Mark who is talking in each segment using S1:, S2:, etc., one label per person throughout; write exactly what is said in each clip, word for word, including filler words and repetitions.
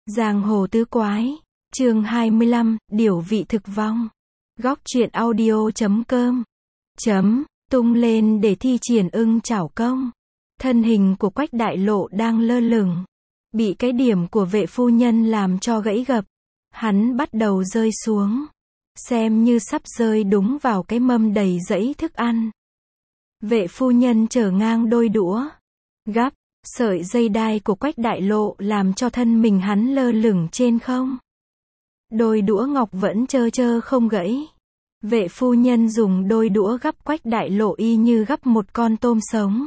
S1: Giang hồ tứ quái, chương hai mươi lăm, điểu vị thực vong. Góc truyện audio chấm com chấm tung lên để thi triển ưng chảo công. Thân hình của Quách Đại Lộ đang lơ lửng, bị cái điểm của vệ phu nhân làm cho gãy gập. Hắn bắt đầu rơi xuống, xem như sắp rơi đúng vào cái mâm đầy dẫy thức ăn. Vệ phu nhân chở ngang đôi đũa, gắp sợi dây đai của Quách Đại Lộ làm cho thân mình hắn lơ lửng trên không. Đôi đũa ngọc vẫn trơ trơ không gãy. Vệ phu nhân dùng đôi đũa gắp Quách Đại Lộ y như gắp một con tôm sống.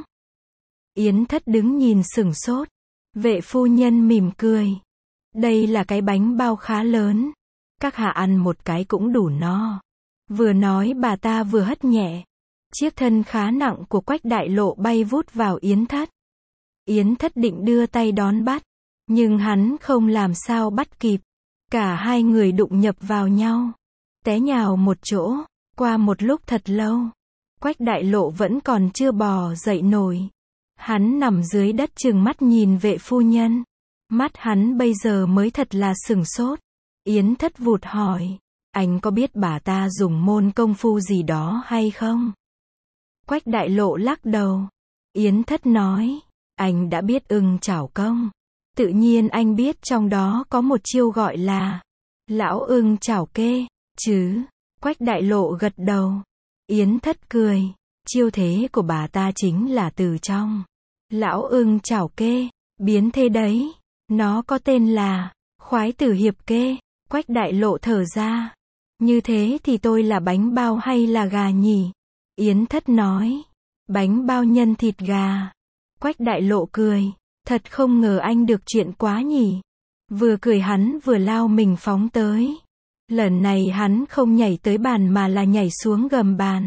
S1: Yến Thất đứng nhìn sửng sốt. Vệ phu nhân mỉm cười. Đây là cái bánh bao khá lớn. Các hạ ăn một cái cũng đủ no. Vừa nói bà ta vừa hất nhẹ. Chiếc thân khá nặng của Quách Đại Lộ bay vút vào Yến Thất. Yến Thất định đưa tay đón bắt, nhưng hắn không làm sao bắt kịp. Cả hai người đụng nhập vào nhau, té nhào một chỗ. Qua một lúc thật lâu, Quách Đại Lộ vẫn còn chưa bò dậy nổi. Hắn nằm dưới đất trừng mắt nhìn vệ phu nhân. Mắt hắn bây giờ mới thật là sửng sốt. Yến Thất vụt hỏi, anh có biết bà ta dùng môn công phu gì đó hay không? Quách Đại Lộ lắc đầu. Yến Thất nói, anh đã biết ưng chảo công. Tự nhiên anh biết trong đó có một chiêu gọi là lão ưng chảo kê, chứ? Quách Đại Lộ gật đầu. Yến Thất cười. Chiêu thế của bà ta chính là từ trong lão ưng chảo kê biến thế đấy. Nó có tên là khoái tử hiệp kê. Quách Đại Lộ thở ra. Như thế thì tôi là bánh bao hay là gà nhỉ? Yến Thất nói, bánh bao nhân thịt gà. Quách Đại Lộ cười. Thật không ngờ anh được chuyện quá nhỉ. Vừa cười hắn vừa lao mình phóng tới. Lần này hắn không nhảy tới bàn mà là nhảy xuống gầm bàn.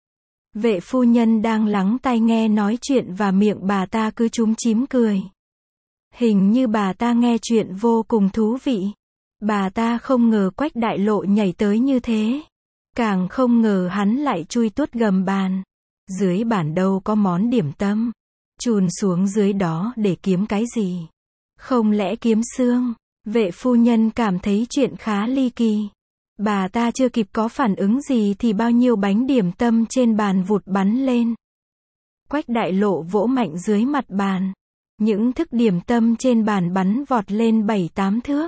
S1: Vệ phu nhân đang lắng tai nghe nói chuyện và miệng bà ta cứ chúm chím cười. Hình như bà ta nghe chuyện vô cùng thú vị. Bà ta không ngờ Quách Đại Lộ nhảy tới như thế. Càng không ngờ hắn lại chui tuốt gầm bàn. Dưới bàn đâu có món điểm tâm. Chùn xuống dưới đó để kiếm cái gì? Không lẽ kiếm xương? Vệ phu nhân cảm thấy chuyện khá ly kỳ. Bà ta chưa kịp có phản ứng gì thì bao nhiêu bánh điểm tâm trên bàn vụt bắn lên. Quách Đại Lộ vỗ mạnh dưới mặt bàn. Những thức điểm tâm trên bàn bắn vọt lên bảy tám thước.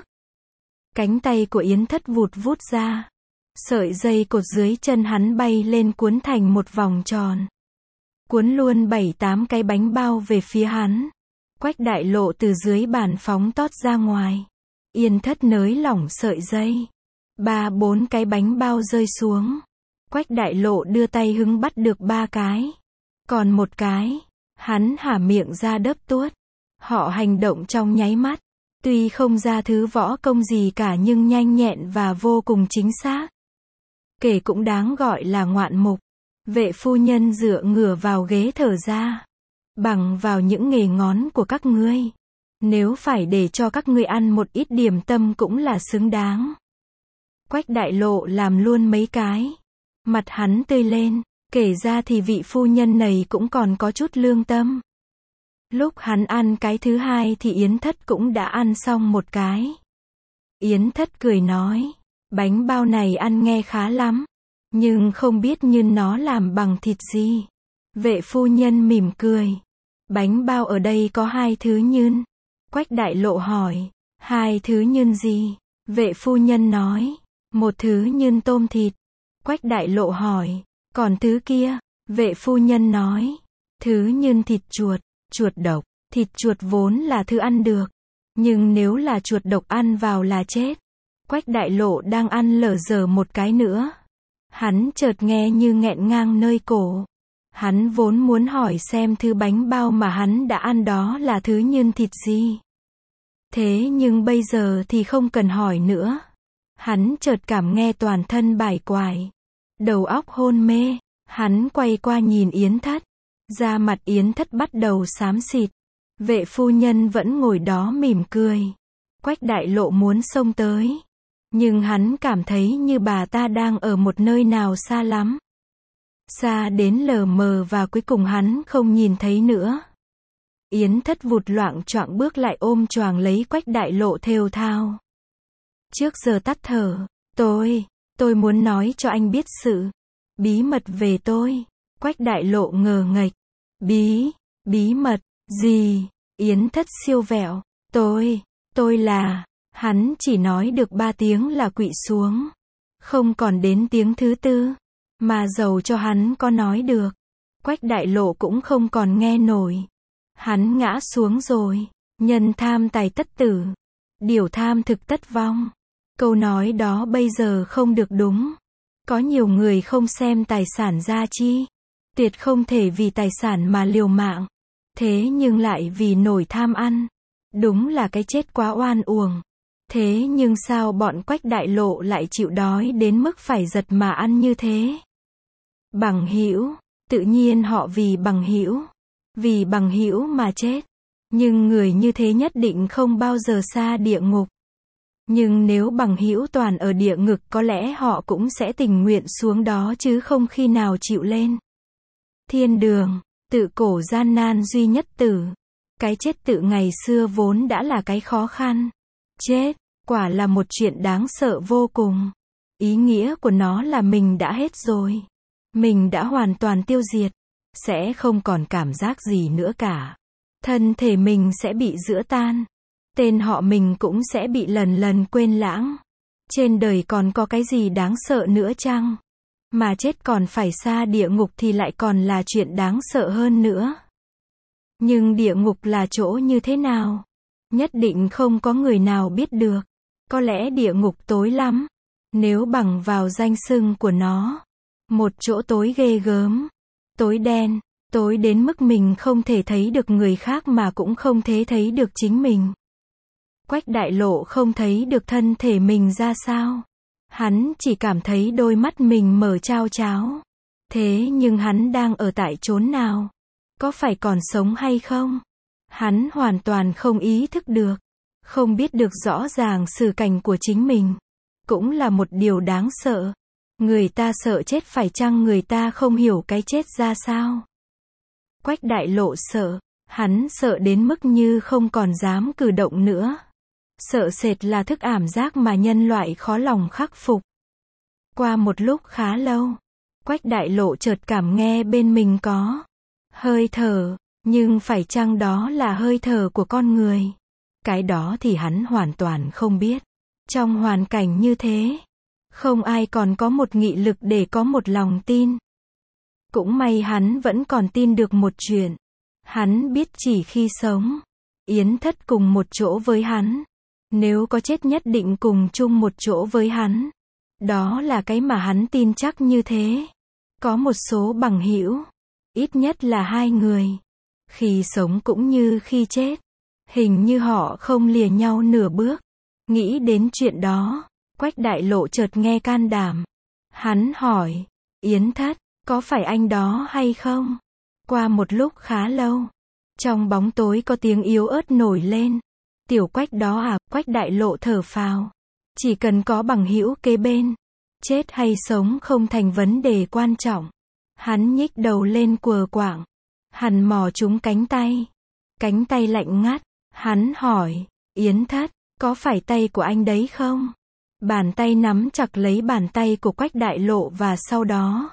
S1: Cánh tay của Yến Thất vụt vút ra. Sợi dây cột dưới chân hắn bay lên cuốn thành một vòng tròn. Cuốn luôn bảy tám cái bánh bao về phía hắn. Quách Đại Lộ từ dưới bàn phóng tót ra ngoài. Yến Thất nới lỏng sợi dây. Ba bốn cái bánh bao rơi xuống. Quách Đại Lộ đưa tay hứng bắt được ba cái. Còn một cái, hắn há miệng ra đớp tuốt. Họ hành động trong nháy mắt. Tuy không ra thứ võ công gì cả nhưng nhanh nhẹn và vô cùng chính xác. Kể cũng đáng gọi là ngoạn mục. Vệ phu nhân dựa ngửa vào ghế thở ra. Bằng vào những nghề ngón của các ngươi, nếu phải để cho các ngươi ăn một ít điểm tâm cũng là xứng đáng. Quách Đại Lộ làm luôn mấy cái. Mặt hắn tươi lên. Kể ra thì vị phu nhân này cũng còn có chút lương tâm. Lúc hắn ăn cái thứ hai thì Yến Thất cũng đã ăn xong một cái. Yến Thất cười nói, bánh bao này ăn nghe khá lắm. Nhưng không biết nhân nó làm bằng thịt gì. Vệ phu nhân mỉm cười. Bánh bao ở đây có hai thứ nhân. Quách Đại Lộ hỏi, hai thứ nhân gì? Vệ phu nhân nói, một thứ nhân tôm thịt. Quách Đại Lộ hỏi, còn thứ kia? Vệ phu nhân nói, thứ nhân thịt chuột. Chuột độc. Thịt chuột vốn là thứ ăn được. Nhưng nếu là chuột độc ăn vào là chết. Quách Đại Lộ đang ăn lở dở một cái nữa. Hắn chợt nghe như nghẹn ngang nơi cổ. Hắn vốn muốn hỏi xem thứ bánh bao mà hắn đã ăn đó là thứ nhân thịt gì. Thế nhưng bây giờ thì không cần hỏi nữa. Hắn chợt cảm nghe toàn thân bải quải. Đầu óc hôn mê. Hắn quay qua nhìn Yến Thất. Da mặt Yến Thất bắt đầu xám xịt. Vệ phu nhân vẫn ngồi đó mỉm cười. Quách Đại Lộ muốn xông tới. Nhưng hắn cảm thấy như bà ta đang ở một nơi nào xa lắm. Xa đến lờ mờ và cuối cùng hắn không nhìn thấy nữa. Yến Thất vụt loạng choạng bước lại ôm choàng lấy Quách Đại Lộ thều thào. Trước giờ tắt thở, tôi, tôi muốn nói cho anh biết sự bí mật về tôi. Quách Đại Lộ ngờ nghệch. Bí, bí mật, gì? Yến Thất siêu vẹo. Tôi, tôi là, hắn chỉ nói được ba tiếng là quỵ xuống. Không còn đến tiếng thứ tư, mà dầu cho hắn có nói được. Quách Đại Lộ cũng không còn nghe nổi. Hắn ngã xuống rồi. Nhân tham tài tất tử. Điều tham thực tất vong. Câu nói đó bây giờ không được đúng. Có nhiều người không xem tài sản ra chi. Tuyệt không thể vì tài sản mà liều mạng. Thế nhưng lại vì nổi tham ăn. Đúng là cái chết quá oan uổng. Thế nhưng sao bọn Quách Đại Lộ lại chịu đói đến mức phải giật mà ăn như thế? Bằng hữu, tự nhiên họ vì bằng hữu, vì bằng hữu mà chết. Nhưng người như thế nhất định không bao giờ xa địa ngục. Nhưng nếu bằng hữu toàn ở địa ngục có lẽ họ cũng sẽ tình nguyện xuống đó chứ không khi nào chịu lên. Thiên đường, tự cổ gian nan duy nhất tử. Cái chết tự ngày xưa vốn đã là cái khó khăn. Chết, quả là một chuyện đáng sợ vô cùng. Ý nghĩa của nó là mình đã hết rồi. Mình đã hoàn toàn tiêu diệt. Sẽ không còn cảm giác gì nữa cả. Thân thể mình sẽ bị giã tan. Tên họ mình cũng sẽ bị lần lần quên lãng. Trên đời còn có cái gì đáng sợ nữa chăng? Mà chết còn phải xa địa ngục thì lại còn là chuyện đáng sợ hơn nữa. Nhưng địa ngục là chỗ như thế nào? Nhất định không có người nào biết được. Có lẽ địa ngục tối lắm. Nếu bằng vào danh xưng của nó. Một chỗ tối ghê gớm. Tối đen. Tối đến mức mình không thể thấy được người khác mà cũng không thể thấy được chính mình. Quách Đại Lộ không thấy được thân thể mình ra sao. Hắn chỉ cảm thấy đôi mắt mình mở trao tráo. Thế nhưng hắn đang ở tại chốn nào? Có phải còn sống hay không? Hắn hoàn toàn không ý thức được. Không biết được rõ ràng sự cảnh của chính mình. Cũng là một điều đáng sợ. Người ta sợ chết phải chăng người ta không hiểu cái chết ra sao? Quách Đại Lộ sợ. Hắn sợ đến mức như không còn dám cử động nữa. Sợ sệt là thức ảm giác mà nhân loại khó lòng khắc phục. Qua một lúc khá lâu, Quách Đại Lộ chợt cảm nghe bên mình có hơi thở, nhưng phải chăng đó là hơi thở của con người? Cái đó thì hắn hoàn toàn không biết. Trong hoàn cảnh như thế, không ai còn có một nghị lực để có một lòng tin. Cũng may hắn vẫn còn tin được một chuyện. Hắn biết chỉ khi sống, Yến Thất cùng một chỗ với hắn. Nếu có chết nhất định cùng chung một chỗ với hắn. Đó là cái mà hắn tin chắc như thế. Có một số bằng hữu, ít nhất là hai người. Khi sống cũng như khi chết. Hình như họ không lìa nhau nửa bước. Nghĩ đến chuyện đó, Quách Đại Lộ chợt nghe can đảm. Hắn hỏi, Yến Thất, có phải anh đó hay không? Qua một lúc khá lâu, trong bóng tối có tiếng yếu ớt nổi lên. Tiểu Quách đó à? Quách Đại Lộ thở phào. Chỉ cần có bằng hữu kế bên, chết hay sống không thành vấn đề quan trọng. Hắn nhích đầu lên quờ quạng, hằn mò trúng cánh tay. Cánh tay lạnh ngắt. Hắn hỏi, Yến Thất, có phải tay của anh đấy không? Bàn tay nắm chặt lấy bàn tay của Quách Đại Lộ và sau đó,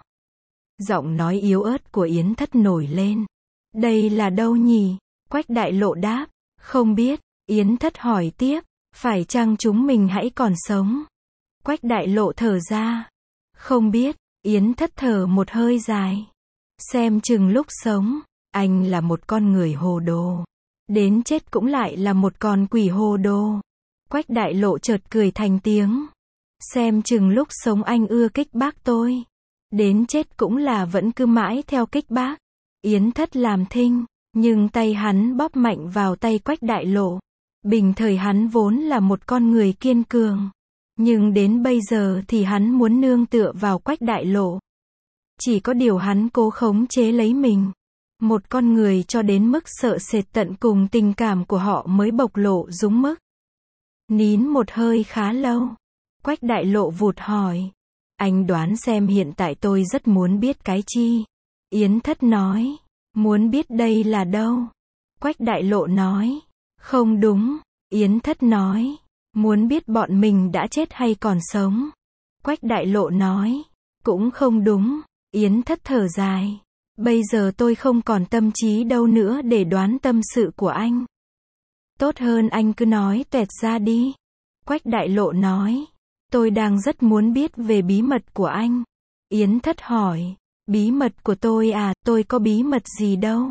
S1: giọng nói yếu ớt của Yến Thất nổi lên. Đây là đâu nhỉ? Quách Đại Lộ đáp, không biết. Yến Thất hỏi tiếp, phải chăng chúng mình hãy còn sống? Quách Đại Lộ thở ra, không biết. Yến Thất thở một hơi dài. Xem chừng lúc sống, anh là một con người hồ đồ. Đến chết cũng lại là một con quỷ hồ đồ. Quách Đại Lộ chợt cười thành tiếng. Xem chừng lúc sống anh ưa kích bác tôi. Đến chết cũng là vẫn cứ mãi theo kích bác. Yến Thất làm thinh, nhưng tay hắn bóp mạnh vào tay Quách Đại Lộ. Bình thời hắn vốn là một con người kiên cường. Nhưng đến bây giờ thì hắn muốn nương tựa vào Quách Đại Lộ. Chỉ có điều hắn cố khống chế lấy mình. Một con người cho đến mức sợ sệt tận cùng tình cảm của họ mới bộc lộ dũng mức. Nín một hơi khá lâu. Quách Đại Lộ vụt hỏi. Anh đoán xem hiện tại tôi rất muốn biết cái chi? Yến Thất nói. Muốn biết đây là đâu? Quách Đại Lộ nói. Không đúng. Yến Thất nói. Muốn biết bọn mình đã chết hay còn sống. Quách Đại Lộ nói. Cũng không đúng. Yến Thất thở dài. Bây giờ tôi không còn tâm trí đâu nữa để đoán tâm sự của anh. Tốt hơn anh cứ nói toẹt ra đi. Quách Đại Lộ nói. Tôi đang rất muốn biết về bí mật của anh. Yến Thất hỏi. Bí mật của tôi à, tôi có bí mật gì đâu.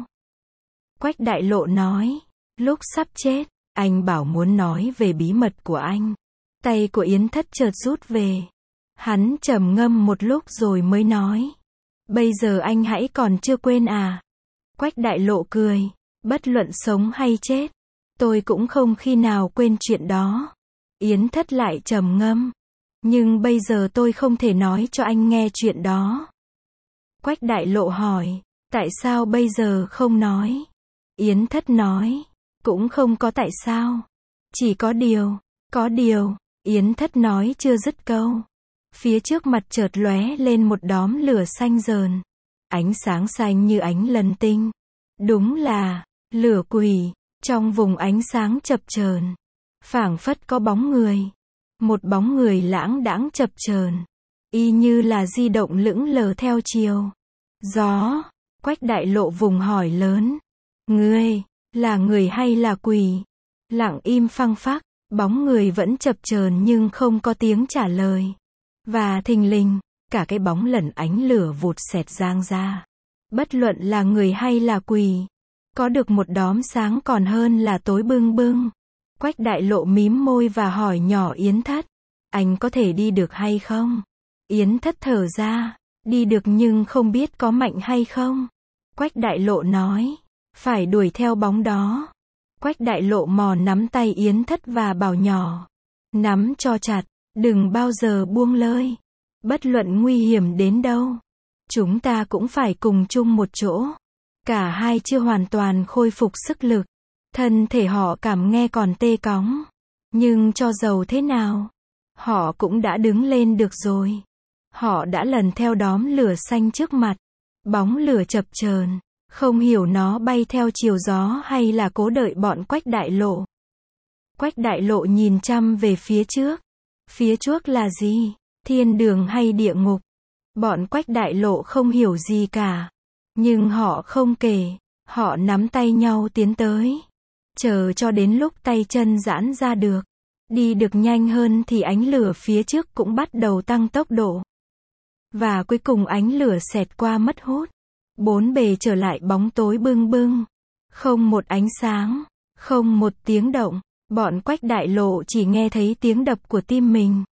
S1: Quách Đại Lộ nói. Lúc sắp chết, anh bảo muốn nói về bí mật của anh. Tay của Yến Thất chợt rút về. Hắn trầm ngâm một lúc rồi mới nói. Bây giờ anh hãy còn chưa quên à. Quách Đại Lộ cười. Bất luận sống hay chết, tôi cũng không khi nào quên chuyện đó. Yến Thất lại trầm ngâm. Nhưng bây giờ tôi không thể nói cho anh nghe chuyện đó. Quách Đại Lộ hỏi. Tại sao bây giờ không nói? Yến Thất nói. Cũng không có tại sao. Chỉ có điều. Có điều. Yến Thất nói chưa dứt câu. Phía trước mặt chợt lóe lên một đóm lửa xanh rờn. Ánh sáng xanh như ánh lần tinh. Đúng là lửa quỷ. Trong vùng ánh sáng chập chờn, phảng phất có bóng người. Một bóng người lãng đãng chập chờn, y như là di động lững lờ theo chiều gió. Quách Đại Lộ vùng hỏi lớn. Ngươi, là người hay là quỷ? Lặng im phăng phắc, bóng người vẫn chập chờn nhưng không có tiếng trả lời. Và thình lình, cả cái bóng lẩn ánh lửa vụt xẹt giang ra. Bất luận là người hay là quỷ, có được một đóm sáng còn hơn là tối bưng bưng. Quách Đại Lộ mím môi và hỏi nhỏ Yến Thất. Anh có thể đi được hay không? Yến Thất thở ra. Đi được nhưng không biết có mạnh hay không. Quách Đại Lộ nói. Phải đuổi theo bóng đó. Quách Đại Lộ mò nắm tay Yến Thất và bảo nhỏ. Nắm cho chặt, đừng bao giờ buông lơi. Bất luận nguy hiểm đến đâu, chúng ta cũng phải cùng chung một chỗ. Cả hai chưa hoàn toàn khôi phục sức lực. Thân thể họ cảm nghe còn tê cóng. Nhưng cho dầu thế nào, họ cũng đã đứng lên được rồi. Họ đã lần theo đóm lửa xanh trước mặt. Bóng lửa chập chờn, không hiểu nó bay theo chiều gió hay là cố đợi bọn Quách Đại Lộ. Quách Đại Lộ nhìn chăm về phía trước. Phía trước là gì? Thiên đường hay địa ngục? Bọn Quách Đại Lộ không hiểu gì cả. Nhưng họ không kể. Họ nắm tay nhau tiến tới. Chờ cho đến lúc tay chân giãn ra được. Đi được nhanh hơn thì ánh lửa phía trước cũng bắt đầu tăng tốc độ. Và cuối cùng ánh lửa xẹt qua mất hút. Bốn bề trở lại bóng tối bưng bưng. Không một ánh sáng. Không một tiếng động. Bọn Quách Đại Lộ chỉ nghe thấy tiếng đập của tim mình.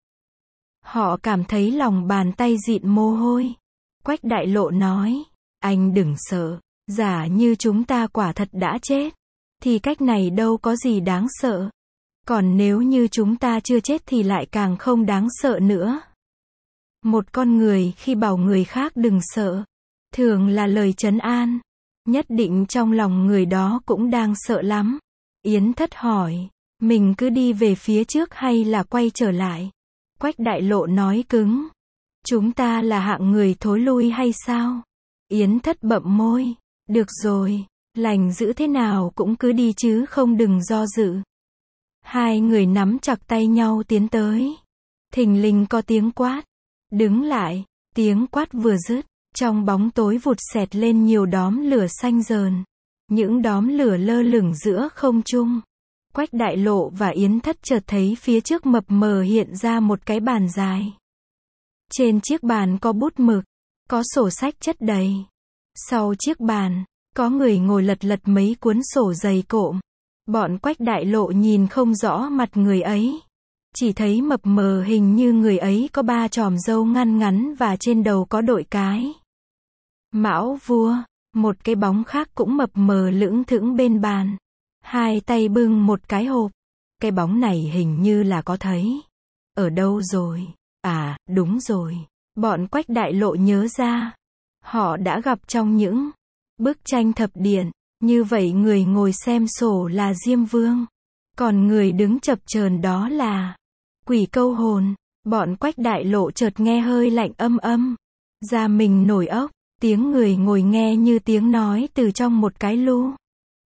S1: Họ cảm thấy lòng bàn tay dịn mồ hôi. Quách Đại Lộ nói. Anh đừng sợ. Giả như chúng ta quả thật đã chết, thì cách này đâu có gì đáng sợ. Còn nếu như chúng ta chưa chết thì lại càng không đáng sợ nữa. Một con người khi bảo người khác đừng sợ, thường là lời trấn an. Nhất định trong lòng người đó cũng đang sợ lắm. Yến Thất hỏi. Mình cứ đi về phía trước hay là quay trở lại? Quách Đại Lộ nói cứng. Chúng ta là hạng người thối lui hay sao? Yến Thất bậm môi. Được rồi, lành dữ thế nào cũng cứ đi chứ không đừng do dự. Hai người nắm chặt tay nhau tiến tới. Thình lình có tiếng quát. Đứng lại. Tiếng quát vừa dứt, trong bóng tối vụt xẹt lên nhiều đóm lửa xanh rờn. Những đóm lửa lơ lửng giữa không trung. Quách Đại Lộ và Yến Thất chợt thấy phía trước mập mờ hiện ra một cái bàn dài. Trên chiếc bàn có bút mực, có sổ sách chất đầy. Sau chiếc bàn, có người ngồi lật lật mấy cuốn sổ dày cộm. Bọn Quách Đại Lộ nhìn không rõ mặt người ấy. Chỉ thấy mập mờ hình như người ấy có ba chòm râu ngăn ngắn và trên đầu có đội cái mão vua. Một cái bóng khác cũng mập mờ lững thững bên bàn. Hai tay bưng một cái hộp. Cái bóng này hình như là có thấy. Ở đâu rồi? À, đúng rồi. Bọn Quách Đại Lộ nhớ ra. Họ đã gặp trong những bức tranh thập điện. Như vậy người ngồi xem sổ là Diêm Vương. Còn người đứng chập chờn đó là quỷ câu hồn. Bọn Quách Đại Lộ chợt nghe hơi lạnh âm âm. Da mình nổi ốc. Tiếng người ngồi nghe như tiếng nói từ trong một cái lu.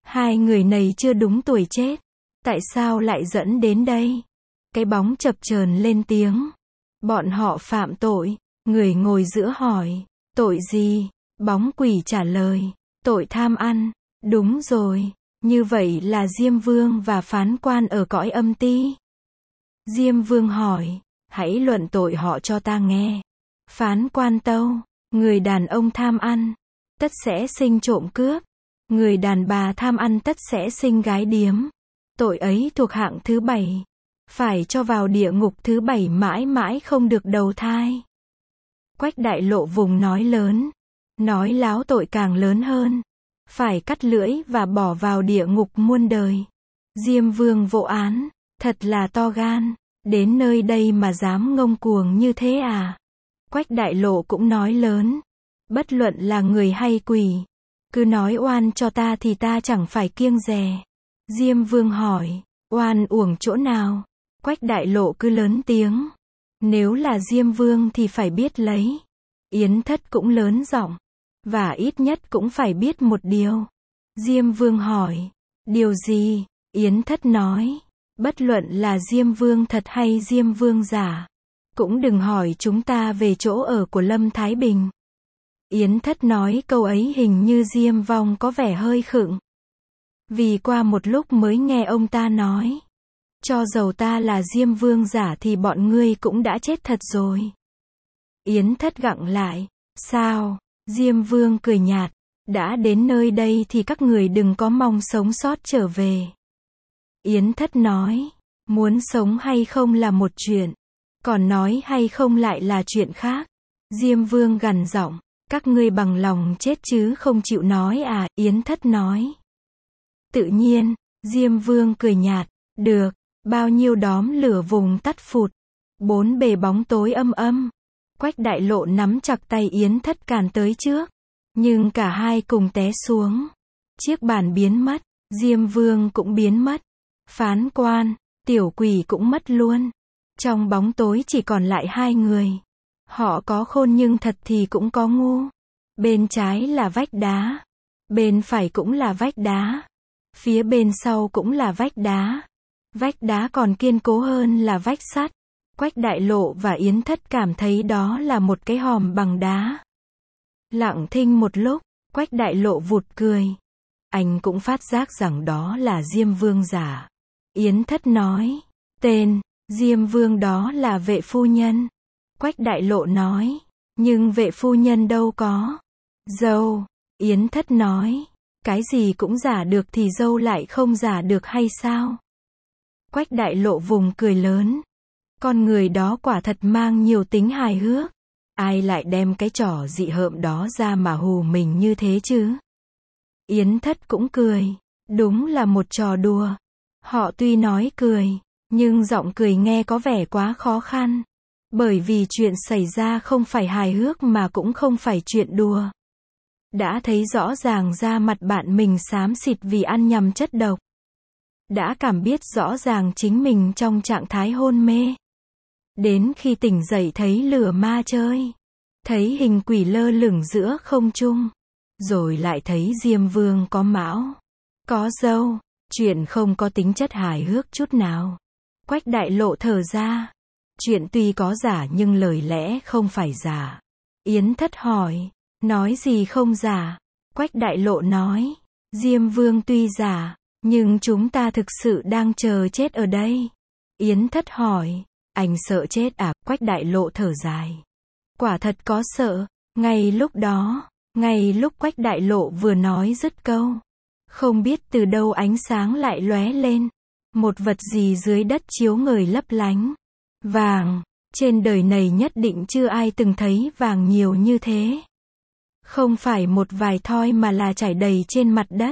S1: Hai người này chưa đúng tuổi chết. Tại sao lại dẫn đến đây? Cái bóng chập chờn lên tiếng. Bọn họ phạm tội. Người ngồi giữa hỏi. Tội gì? Bóng quỷ trả lời. Tội tham ăn. Đúng rồi. Như vậy là Diêm Vương và phán quan ở cõi âm ti. Diêm Vương hỏi. Hãy luận tội họ cho ta nghe. Phán quan tâu. Người đàn ông tham ăn, tất sẽ sinh trộm cướp. Người đàn bà tham ăn tất sẽ sinh gái điếm. Tội ấy thuộc hạng thứ bảy. Phải cho vào địa ngục thứ bảy mãi mãi không được đầu thai. Quách Đại Lộ vùng nói lớn. Nói láo tội càng lớn hơn. Phải cắt lưỡi và bỏ vào địa ngục muôn đời. Diêm Vương vỗ án. Thật là to gan. Đến nơi đây mà dám ngông cuồng như thế à? Quách Đại Lộ cũng nói lớn. Bất luận là người hay quỷ. Cứ nói oan cho ta thì ta chẳng phải kiêng dè. Diêm Vương hỏi. Oan uổng chỗ nào? Quách Đại Lộ cứ lớn tiếng. Nếu là Diêm Vương thì phải biết lấy. Yến Thất cũng lớn giọng. Và ít nhất cũng phải biết một điều. Diêm Vương hỏi. Điều gì? Yến Thất nói. Bất luận là Diêm Vương thật hay Diêm Vương giả. Cũng đừng hỏi chúng ta về chỗ ở của Lâm Thái Bình. Yến Thất nói câu ấy hình như Diêm Vong có vẻ hơi khựng. Vì qua một lúc mới nghe ông ta nói. Cho dầu ta là Diêm Vương giả thì bọn ngươi cũng đã chết thật rồi. Yến Thất gặng lại. Sao? Diêm Vương cười nhạt. Đã đến nơi đây thì các người đừng có mong sống sót trở về. Yến Thất nói. Muốn sống hay không là một chuyện. Còn nói hay không lại là chuyện khác. Diêm Vương gằn giọng. Các ngươi bằng lòng chết chứ không chịu nói à? Yến Thất nói. Tự nhiên. Diêm Vương cười nhạt. Được. Bao nhiêu đóm lửa vùng tắt phụt. Bốn bề bóng tối âm âm. Quách Đại Lộ nắm chặt tay Yến Thất càn tới trước. Nhưng cả hai cùng té xuống. Chiếc bàn biến mất. Diêm Vương cũng biến mất. Phán quan, tiểu quỷ cũng mất luôn. Trong bóng tối chỉ còn lại hai người. Họ có khôn nhưng thật thì cũng có ngu. Bên trái là vách đá. Bên phải cũng là vách đá. Phía bên sau cũng là vách đá. Vách đá còn kiên cố hơn là vách sắt. Quách Đại Lộ và Yến Thất cảm thấy đó là một cái hòm bằng đá. Lặng thinh một lúc, Quách Đại Lộ vụt cười. Anh cũng phát giác rằng đó là Diêm Vương giả. Yến Thất nói. Tên, Diêm Vương đó là vệ phu nhân. Quách Đại Lộ nói. Nhưng vệ phu nhân đâu có dâu. Yến Thất nói. Cái gì cũng giả được thì dâu lại không giả được hay sao? Quách Đại Lộ vùng cười lớn. Con người đó quả thật mang nhiều tính hài hước. Ai lại đem cái trò dị hợm đó ra mà hù mình như thế chứ? Yến Thất cũng cười. Đúng là một trò đùa. Họ tuy nói cười, nhưng giọng cười nghe có vẻ quá khó khăn. Bởi vì chuyện xảy ra không phải hài hước mà cũng không phải chuyện đùa. Đã thấy rõ ràng da mặt bạn mình xám xịt vì ăn nhầm chất độc. Đã cảm biết rõ ràng chính mình trong trạng thái hôn mê. Đến khi tỉnh dậy thấy lửa ma chơi. Thấy hình quỷ lơ lửng giữa không trung. Rồi lại thấy Diêm Vương có mão, có râu. Chuyện không có tính chất hài hước chút nào. Quách Đại Lộ thở ra. Chuyện tuy có giả nhưng lời lẽ không phải giả. Yến Thất hỏi. Nói gì không giả? Quách Đại Lộ nói. Diêm Vương tuy giả, nhưng chúng ta thực sự đang chờ chết ở đây. Yến Thất hỏi. Anh sợ chết à? Quách Đại Lộ thở dài. Quả thật có sợ. Ngay lúc đó, ngay lúc Quách Đại Lộ vừa nói dứt câu. Không biết từ đâu ánh sáng lại lóe lên. Một vật gì dưới đất chiếu ngời lấp lánh. Vàng. Trên đời này nhất định chưa ai từng thấy vàng nhiều như thế. Không phải một vài thoi mà là trải đầy trên mặt đất.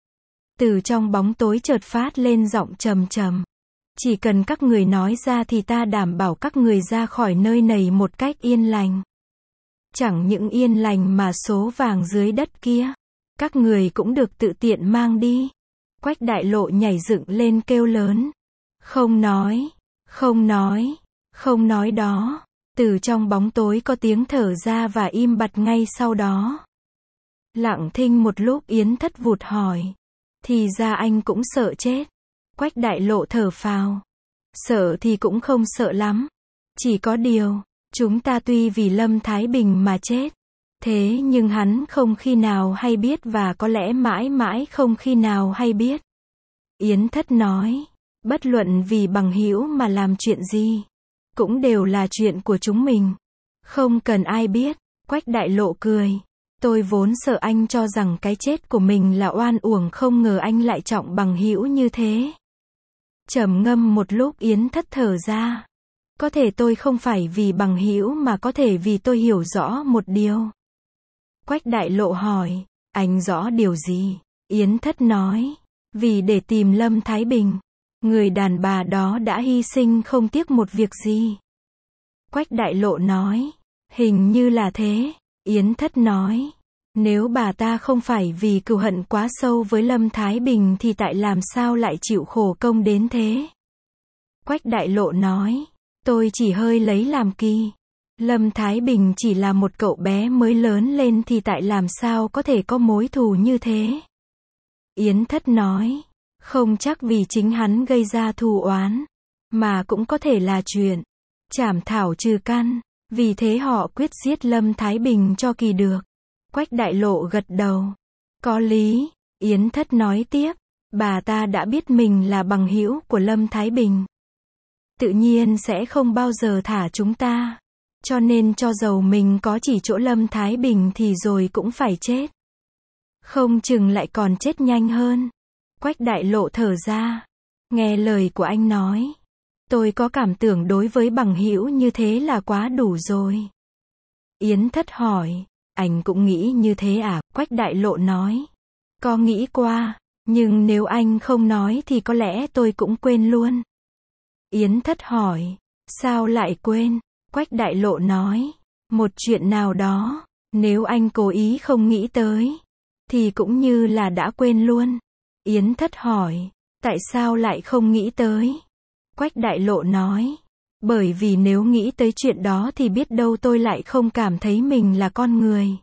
S1: Từ trong bóng tối chợt phát lên giọng trầm trầm. Chỉ cần các người nói ra thì ta đảm bảo các người ra khỏi nơi này một cách yên lành. Chẳng những yên lành mà số vàng dưới đất kia, các người cũng được tự tiện mang đi. Quách Đại Lộ nhảy dựng lên kêu lớn. Không nói, không nói, không nói đó. Từ trong bóng tối có tiếng thở ra và im bặt ngay sau đó. Lặng thinh một lúc Yến Thất vụt hỏi. Thì ra anh cũng sợ chết. Quách Đại Lộ thở phào. Sợ thì cũng không sợ lắm. Chỉ có điều, chúng ta tuy vì Lâm Thái Bình mà chết. Thế nhưng hắn không khi nào hay biết và có lẽ mãi mãi không khi nào hay biết. Yến Thất nói, bất luận vì bằng hữu mà làm chuyện gì, cũng đều là chuyện của chúng mình. Không cần ai biết. Quách Đại Lộ cười. Tôi vốn sợ anh cho rằng cái chết của mình là oan uổng, không ngờ anh lại trọng bằng hữu như thế. Trầm ngâm một lúc Yến Thất thở ra. Có thể tôi không phải vì bằng hữu mà có thể vì tôi hiểu rõ một điều. Quách Đại Lộ hỏi, anh rõ điều gì? Yến Thất nói, vì để tìm Lâm Thái Bình, người đàn bà đó đã hy sinh không tiếc một việc gì. Quách Đại Lộ nói, hình như là thế. Yến Thất nói, nếu bà ta không phải vì cừu hận quá sâu với Lâm Thái Bình thì tại làm sao lại chịu khổ công đến thế? Quách Đại Lộ nói, tôi chỉ hơi lấy làm kỳ. Lâm Thái Bình chỉ là một cậu bé mới lớn lên thì tại làm sao có thể có mối thù như thế? Yến Thất nói, không chắc vì chính hắn gây ra thù oán, mà cũng có thể là chuyện chảm thảo trừ căn, vì thế họ quyết giết Lâm Thái Bình cho kỳ được. Quách Đại Lộ gật đầu. Có lý. Yến Thất nói tiếp, bà ta đã biết mình là bằng hữu của Lâm Thái Bình, tự nhiên sẽ không bao giờ thả chúng ta. Cho nên cho dầu mình có chỉ chỗ Lâm Thái Bình thì rồi cũng phải chết. Không chừng lại còn chết nhanh hơn. Quách Đại Lộ thở ra. Nghe lời của anh nói, tôi có cảm tưởng đối với bằng hữu như thế là quá đủ rồi. Yến Thất hỏi, anh cũng nghĩ như thế à? Quách Đại Lộ nói, có nghĩ qua, nhưng nếu anh không nói thì có lẽ tôi cũng quên luôn. Yến Thất hỏi, sao lại quên? Quách Đại Lộ nói, một chuyện nào đó, nếu anh cố ý không nghĩ tới, thì cũng như là đã quên luôn. Yến Thất hỏi, tại sao lại không nghĩ tới? Quách Đại Lộ nói, bởi vì nếu nghĩ tới chuyện đó thì biết đâu tôi lại không cảm thấy mình là con người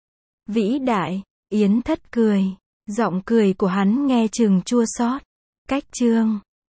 S1: vĩ đại. Yến Thất cười, giọng cười của hắn nghe chừng chua xót. Cách chương